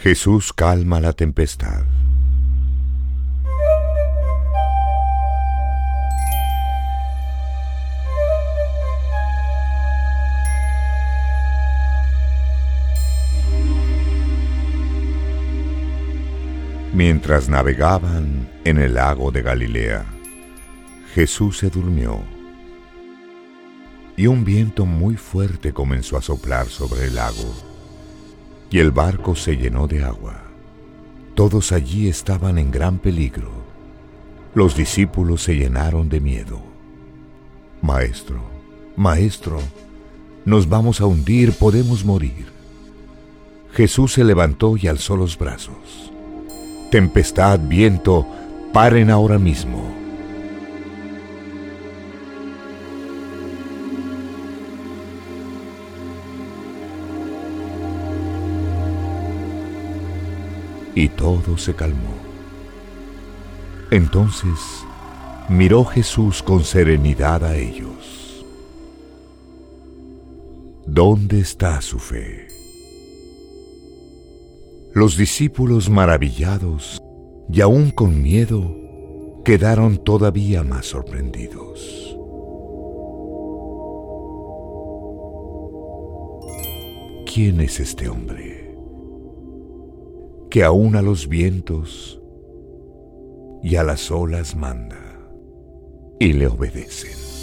Jesús calma la tempestad. Mientras navegaban en el lago de Galilea, Jesús se durmió, y un viento muy fuerte comenzó a soplar sobre el lago, y el barco se llenó de agua. Todos allí estaban en gran peligro. Los discípulos se llenaron de miedo. Maestro, Maestro, nos vamos a hundir, podemos morir. Jesús se levantó y alzó los brazos. Tempestad, viento, paren ahora mismo. Y todo se calmó. Entonces miró Jesús con serenidad a ellos. ¿Dónde está su fe? Los discípulos, maravillados y aún con miedo, quedaron todavía más sorprendidos. ¿Quién es este hombre que aún a los vientos y a las olas manda y le obedecen?